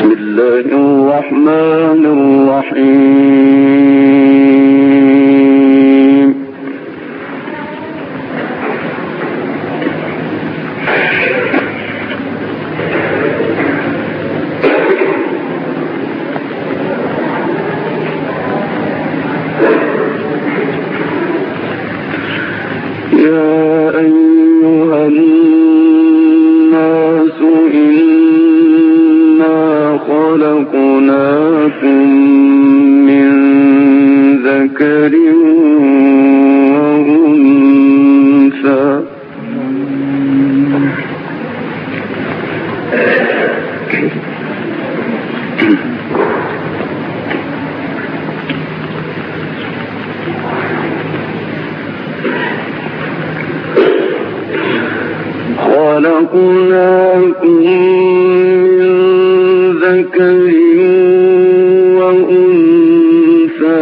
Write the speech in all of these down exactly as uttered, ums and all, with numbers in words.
بسم الله الرحمن الرحيم. يا أيها الناس إنا خلقناكم من ذكر وأنثى خلقناكم من ذكر وأنثى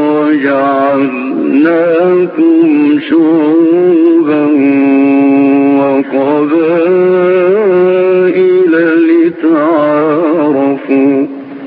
وجعلناكم شعوبا وقبائل لتعارفوا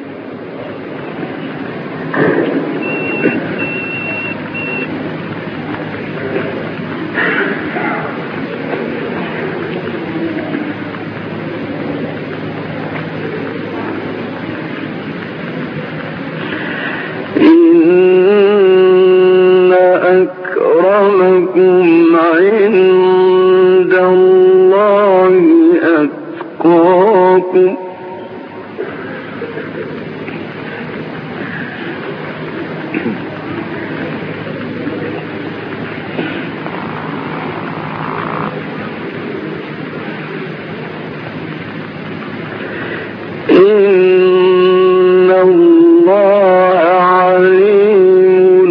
إن أكرمكم عند الله أتقاكم إن الله عليم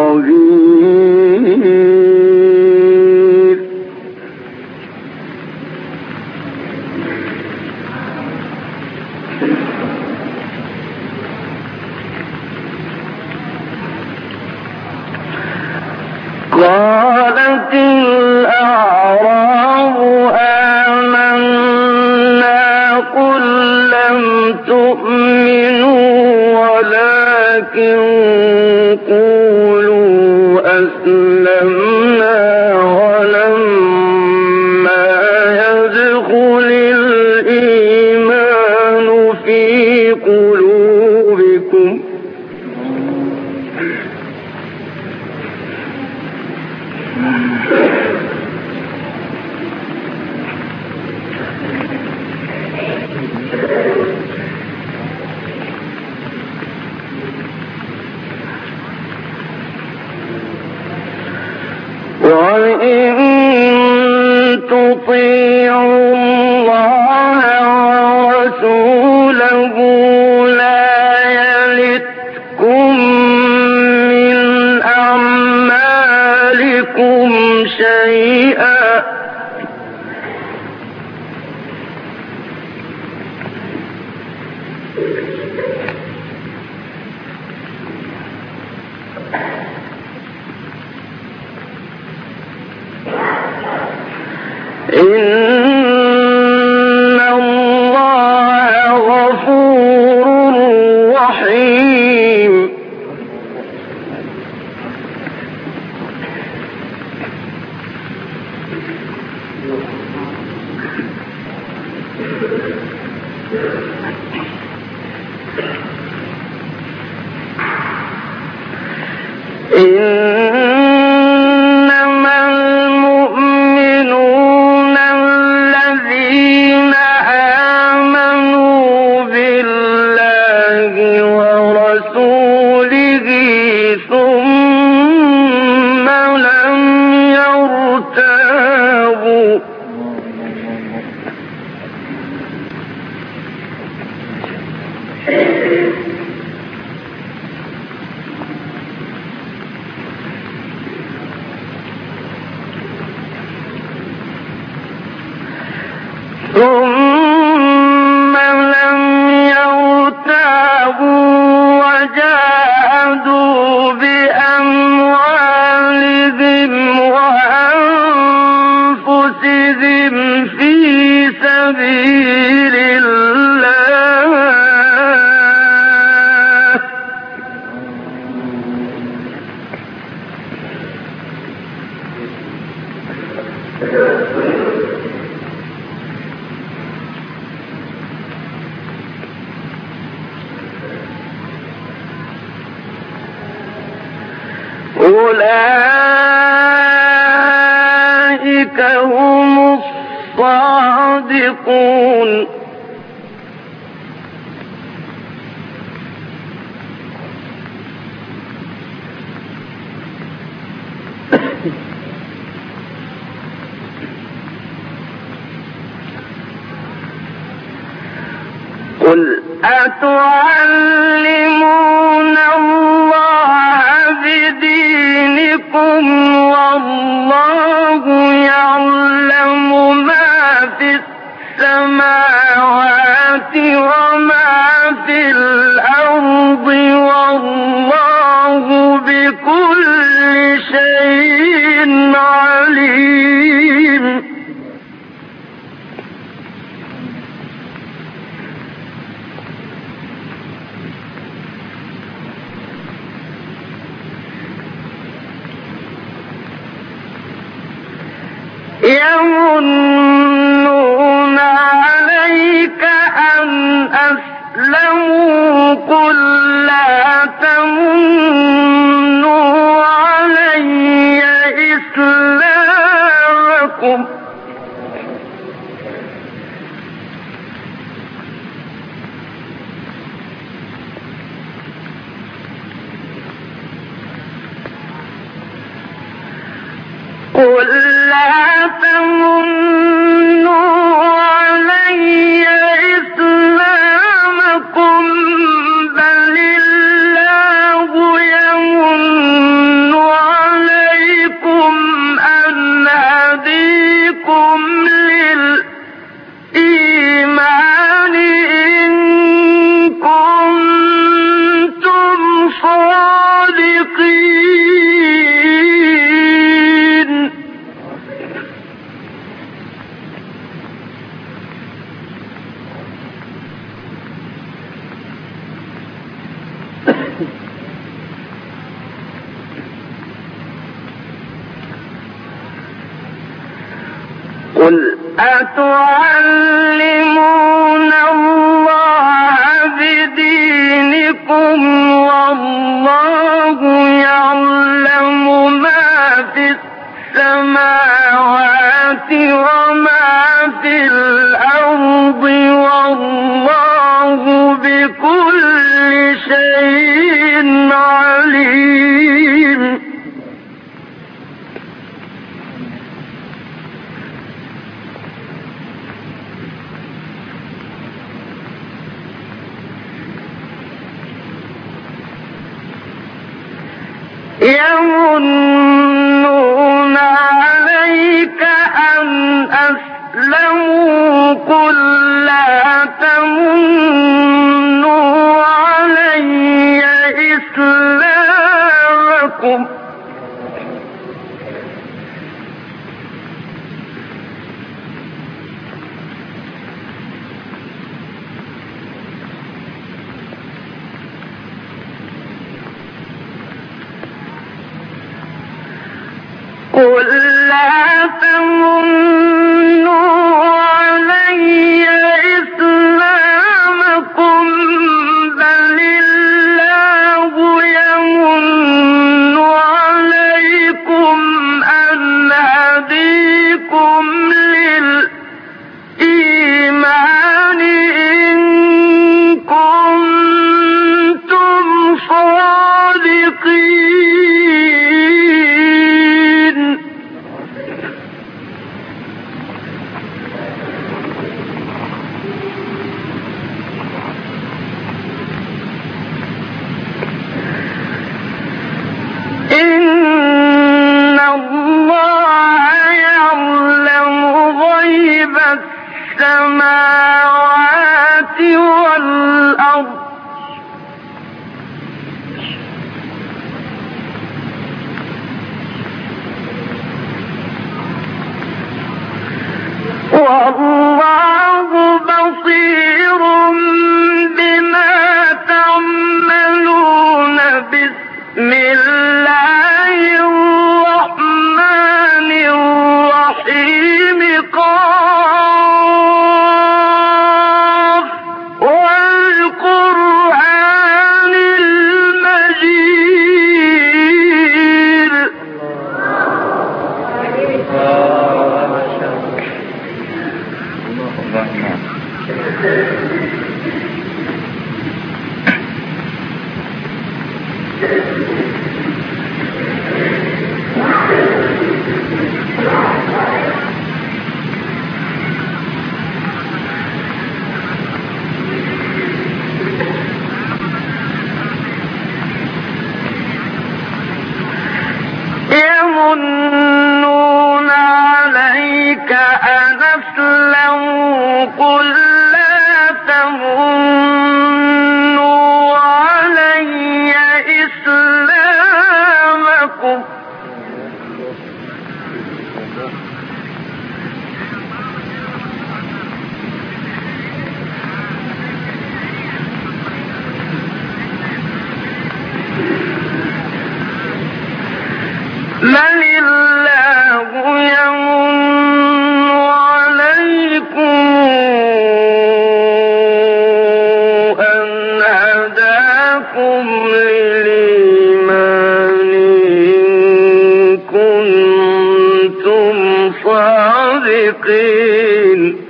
خبير. قالت الأعراب آمنا قل لم تؤمنوا ولكن قولوا أسلمنا ولما يدخل الإيمان في قلوبكم وإن تطيعوا الله ورسوله لا يلتكم من أعمالكم شيئا إن الله غفور رحيم. إنما المؤمنون الذين آمنوا بالله ورسوله ثم لم يرتابوا ثم لم يرتابوا وجاهدوا بأموالهم وأنفسهم في سبيل الله أولئك هم الصادقون. قل أتعلمون الله بدينكم والله يعلم ما في السماوات وما في الأرض والله بكل شيء عليم. يمنون عليك أن أسلموا قل لا تمنوا علي إسلامكم قل لا تمنوا علي إسلامكم بل الله يمن عليكم أن هديكم للإيمان إن كنتم صادقين. قل أتعلمون الله بدينكم والله يعلم ما في السماوات وما في الأرض والله بكل شيء عليم. يمنون عليك أن أسلموا قل لا تمنوا علي إسلامكم قل لا تمنوا علي إسلامكم بل الله يمن صادقين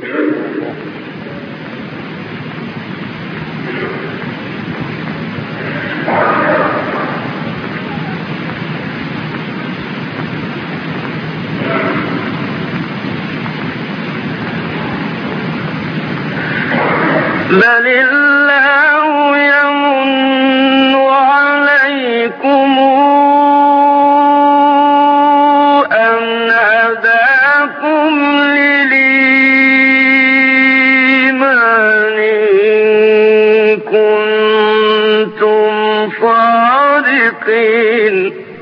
بل الله يمن عليكم أن هداكم للإيمان إن كنتم صادقين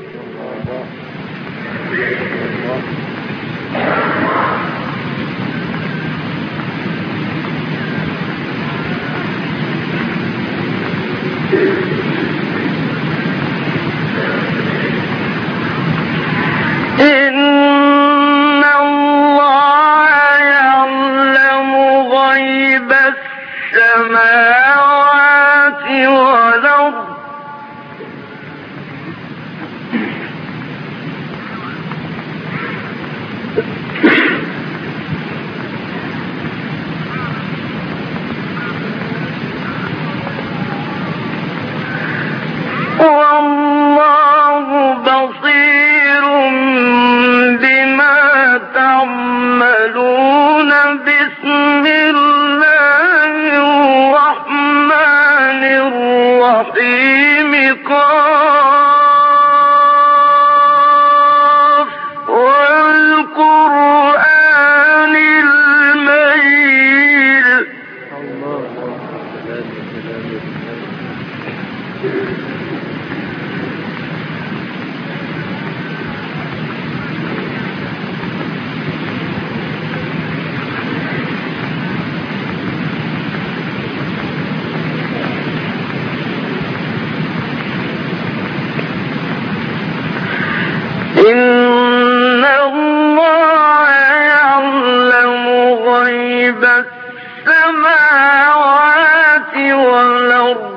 إن الله يعلم غيب السماوات والأرض والله بصير بما تعملون بسم الله الرحمن الرحيم قاف والقرآن المجيد إن الله يعلم غيب السماوات والأرض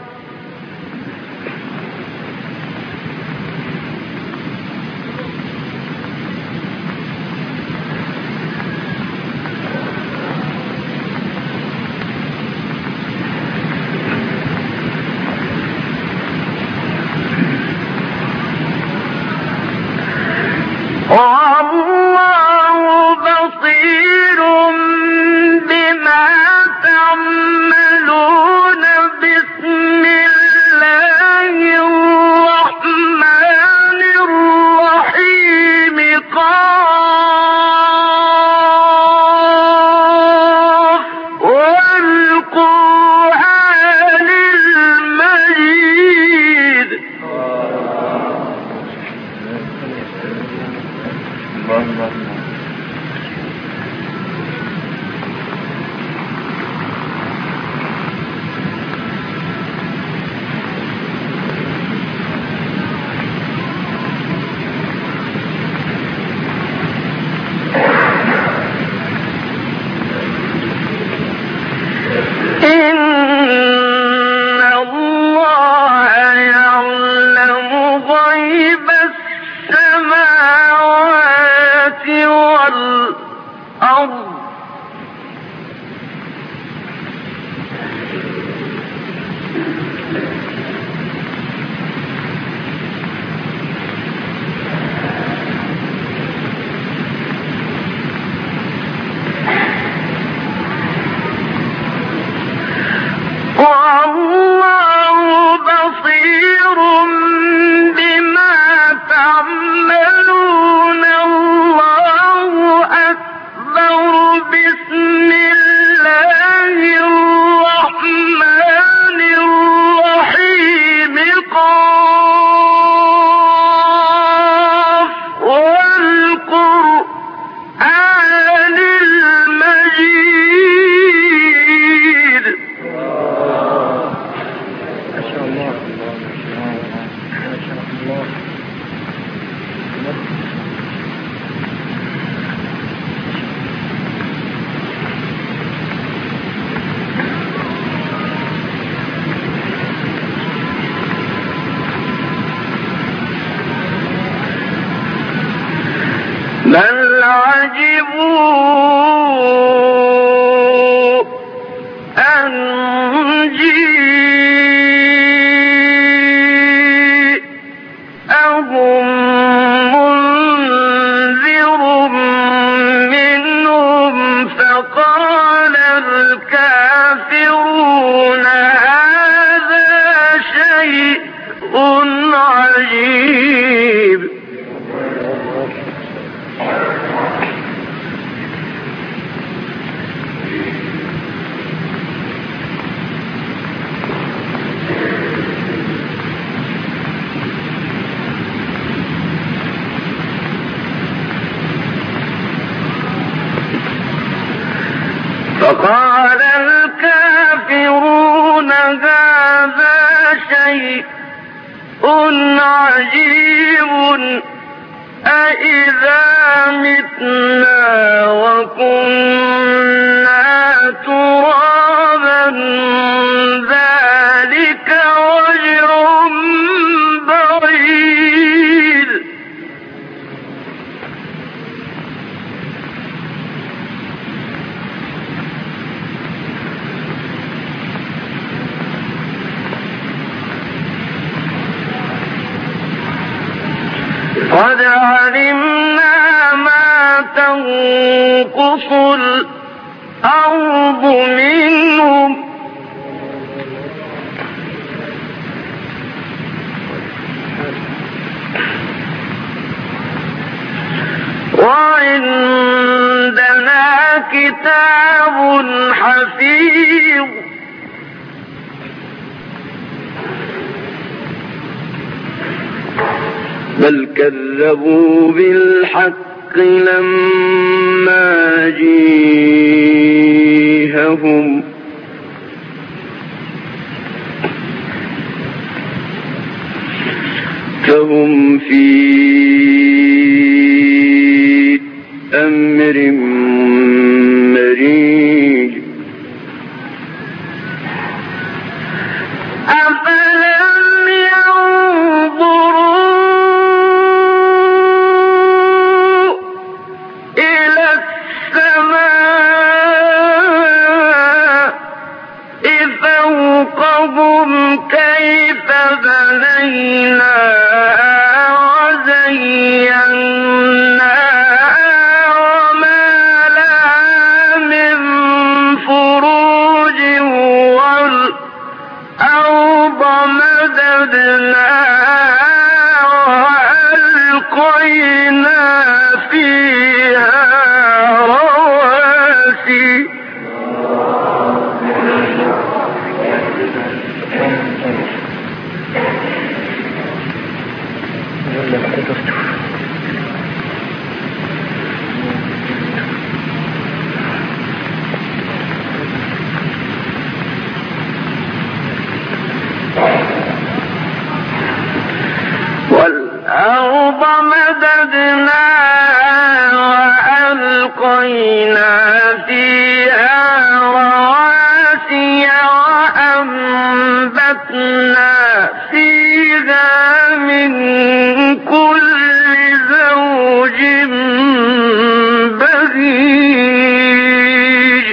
والله بصير بما تعملون بسم الله الرحمن الرحيم قاف والقرآن المجيد إن الله يعلم غيب السماوات والأرض والله بصير بما تعملون الله أكبر بسم الله الرحمن الرحيم قاف والقرآن المجيد بل عجبوا فقال الكافرون هذا شيء عجيب أإذا متنا وكنا ترابا ذلك رجع بعيد. قد علمنا ما تنقص الأرض منهم وعندنا كتاب حفيظ بل كذبوا بالحق لما جيءهم فهم في أمر مريج. أفلم ينظروا إلى السماء فوقهم كيف بنيناها وزيناها وما لها من فروج والأرض مددناها وألقينا فيها رواسي والأرض مددناها وألقينا فيها رواسي وأنبتنا فيها من كل زوج بهيج.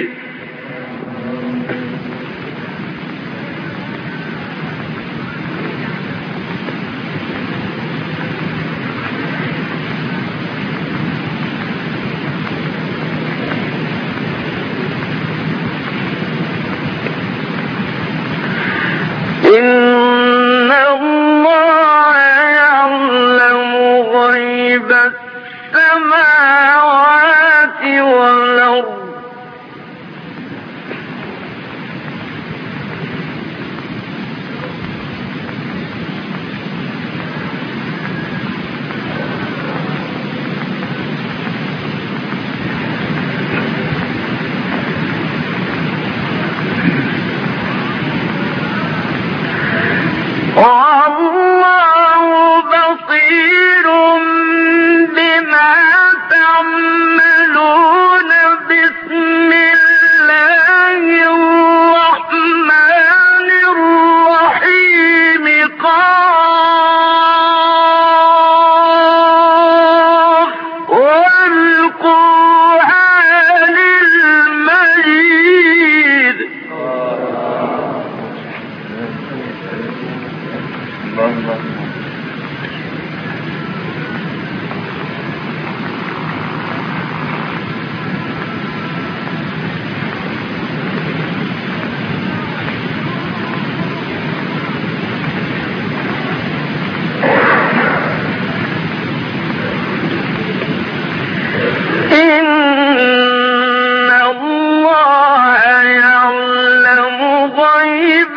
غيب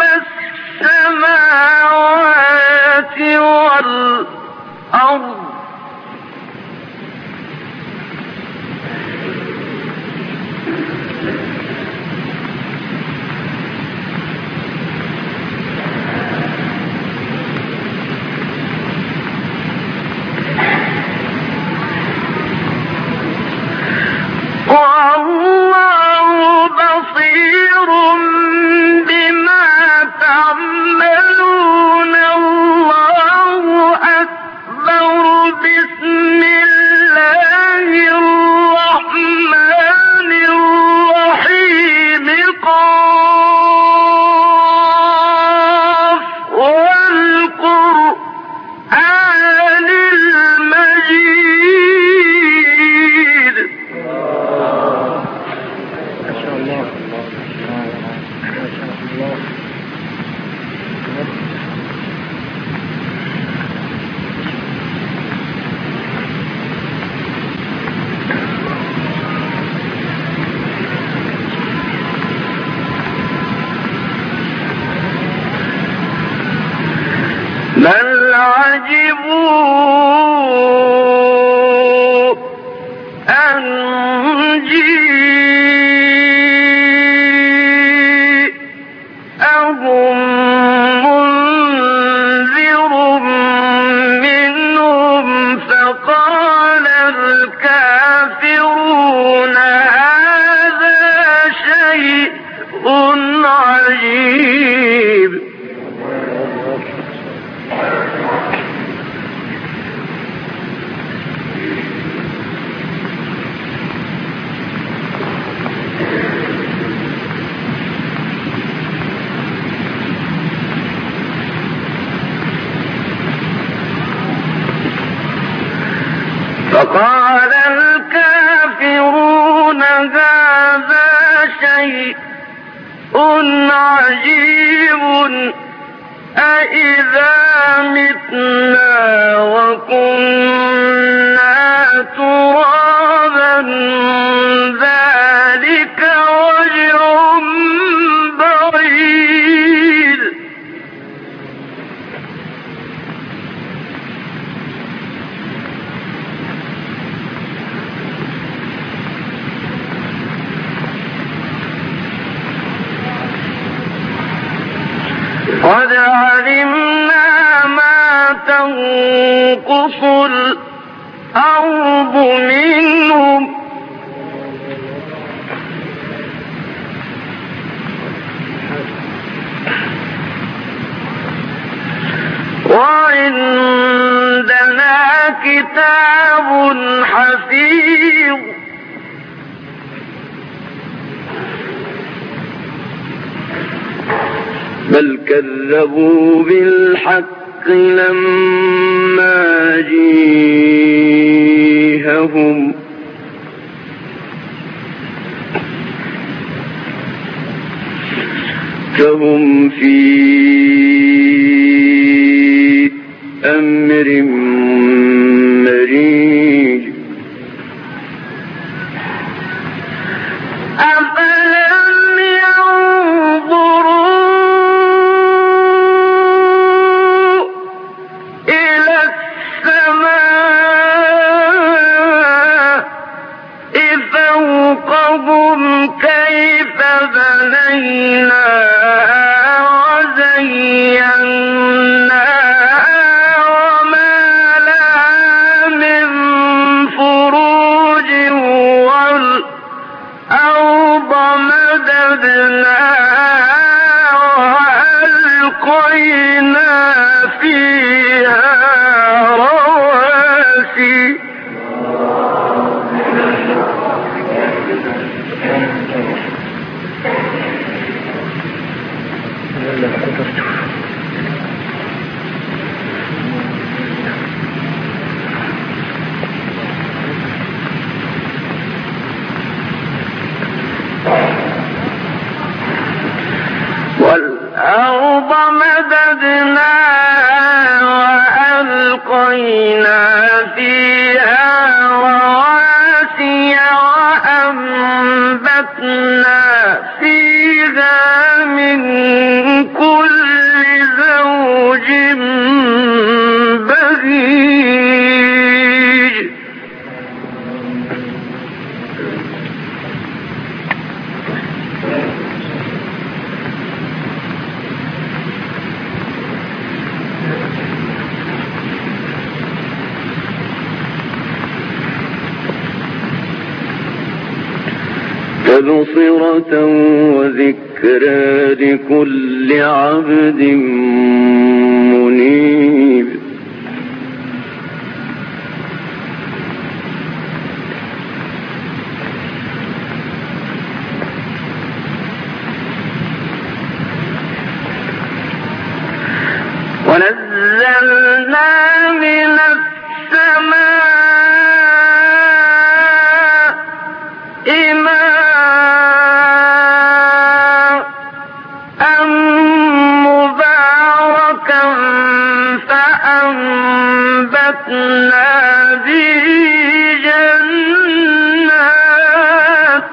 السماوات والأرض والله بصير بما تعملون الله أكبر بسم الله الرحمن الرحيم قاف والقرآن المجيد. بل عجبوا أن جيءهم منذر منهم فقال الكافرون هذا شيء عجيب. فقال الكافرون هذا شيء عجيب أإذا متنا وكنا ترابا ذلك رجع بعيد. قد علمنا ما تنقص الأرض منهم وعندنا كتاب حفيظ بل كذبوا بالحق لما جيءهم فهم في أمر مريج. أفلم ينظروا إلى السماء فوقهم كيف بنيناها وزيناها وما لها من فروج والأرض مددناها وألقينا فيها رواسي والأرض مددناها وألقينا فيها رواسي وأنبتنا فيها من تبصرة وذكرى لكل عبد منيب. ونزلنا من السماء ماء مباركا فأنبتنا به جنات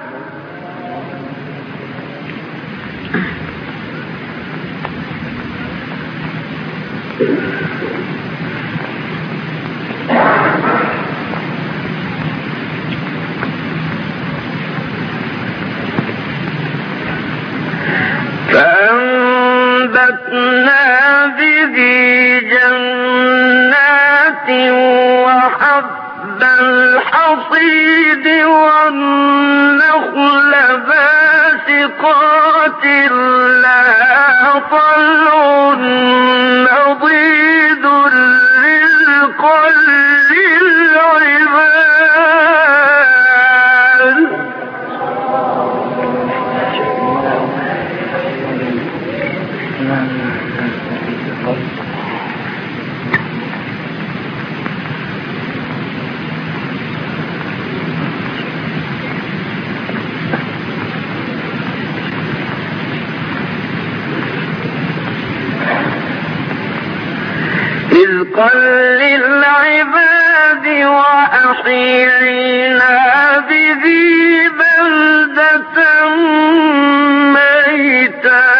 فأنبتنا به جنات وحب الحصيد والنخل باسقات لها طلع نضيد رزقا للعباد. رزقا للعباد وأحيينا به بلدة ميتا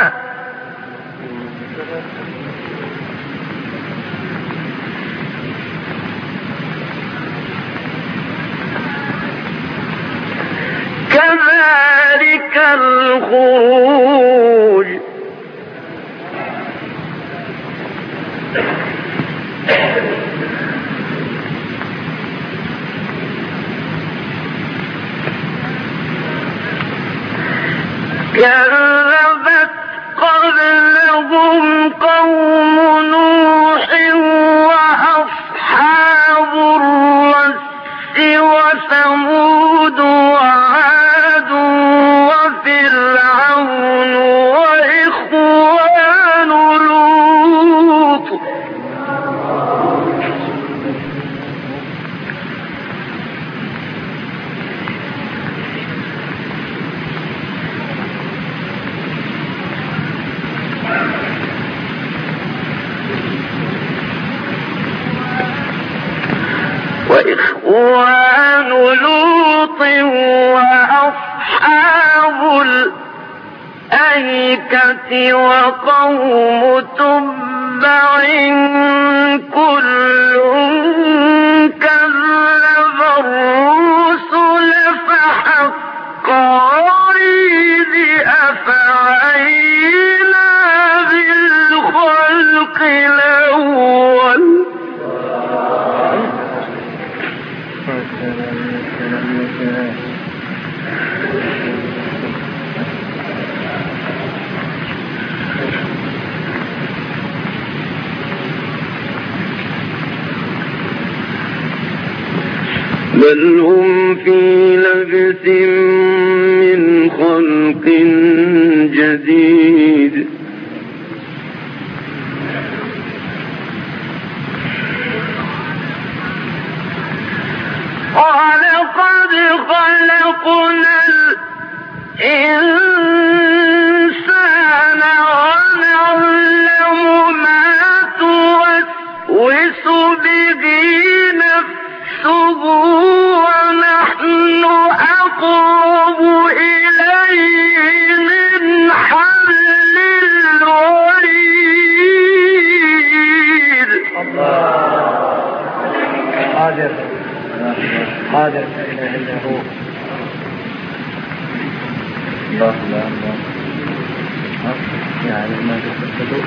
كذلك الخروج. كذبت قبلهم قوم نوح وأصحاب الرس وثمود وعاد وفرعون وإخوان لوط. وإخوان لوط وأصحاب الأيكة وقوم تبع كل كذب الرسل فحق وعيد أفعينا بالخلق الأول. بل هم في لبس من خلق جديد. ولقد خلقنا الإنسان ونعلم ما توسوس به نفسه ونحن أقرب إليه من حبل الوريد. قادر قادر لا إله إلا هو. الله لا الله يعلم ما تفسدون.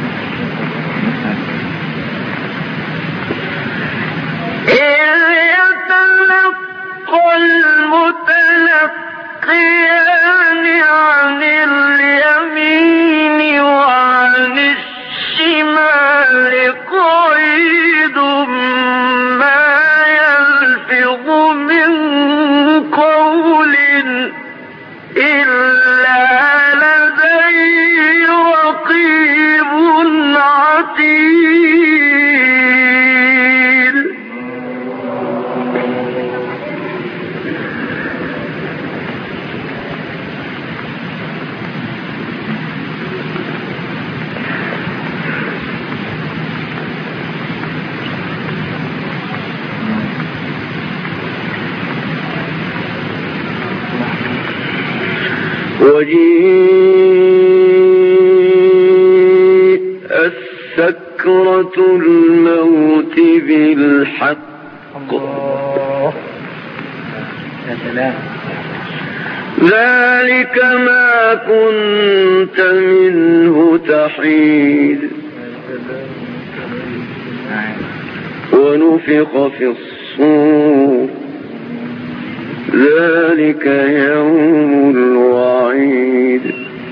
إذ عن اليمين وعن الشمال قعيد ما يلفظ من قول إلا لديه رقيب عتيد. وجيء السكرة الموت بالحق الله يا سلام. ذلك ما كنت منه تحيد ونفخ في الصور ذلك يوم الوعيد.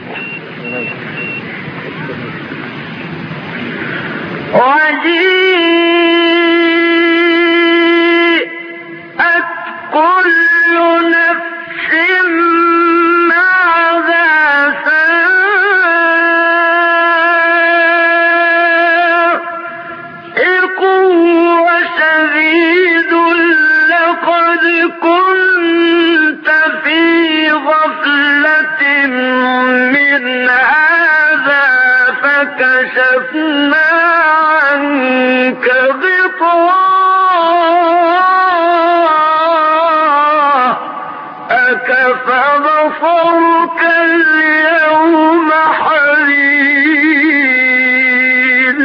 وجيءت كل نفس ماذا سائق وشهيد لقد كنت في غفلة من هذا فكشفنا عنك غطاءك فبصرك اليوم حديد.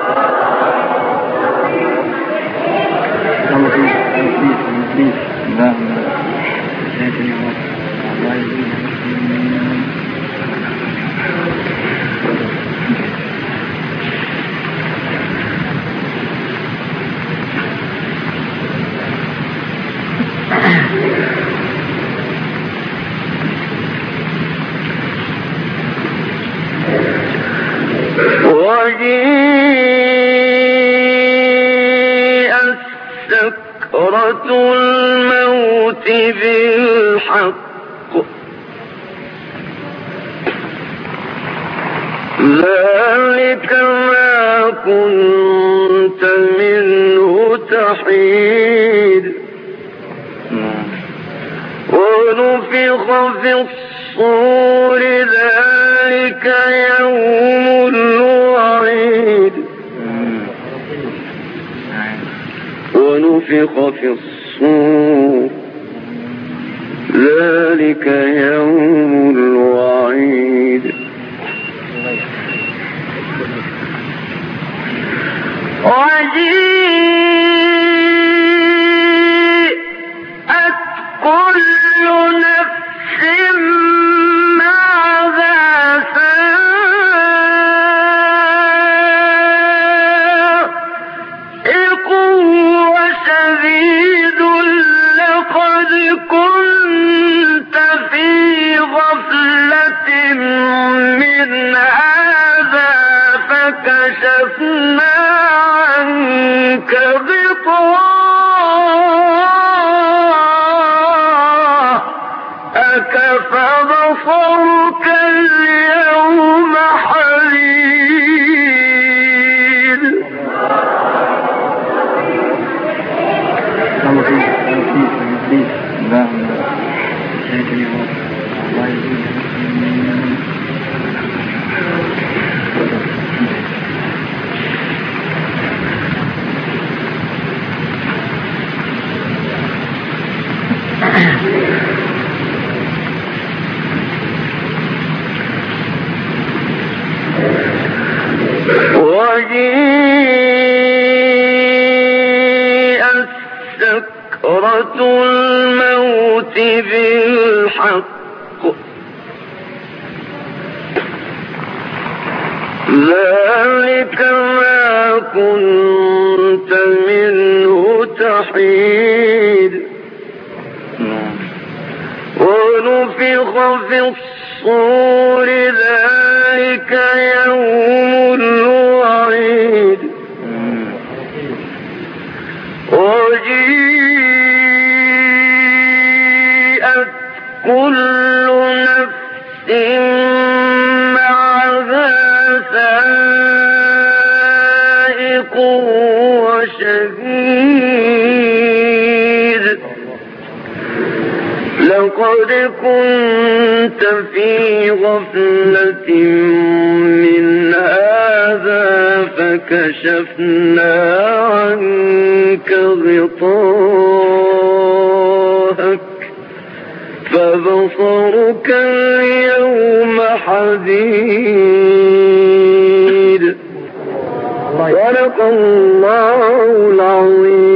وجيء السكرة الموت بالحق ذلك ما كنت منه تحيد ونفخ في الصور ذلك يوم الوعيد. ونفخ في الصور ذلك يوم الوعيد. وجيءت كل نفس ماذا سائق وشهيد لقد كنت في غفلة من هذا فكشفنا عنك غطاءك فبصرك اليوم حديد. وجيء السكرة الموت بالحق ذلك ما كنت منه تحيد ونفخ في الصور ذلك يوم الوعيد وجيءت كل نفس معها سائق وشهيد لقد كنت في غفلة من هذا فكشفنا عنك غطاءك فبصرك اليوم حديد صدق الله العظيم.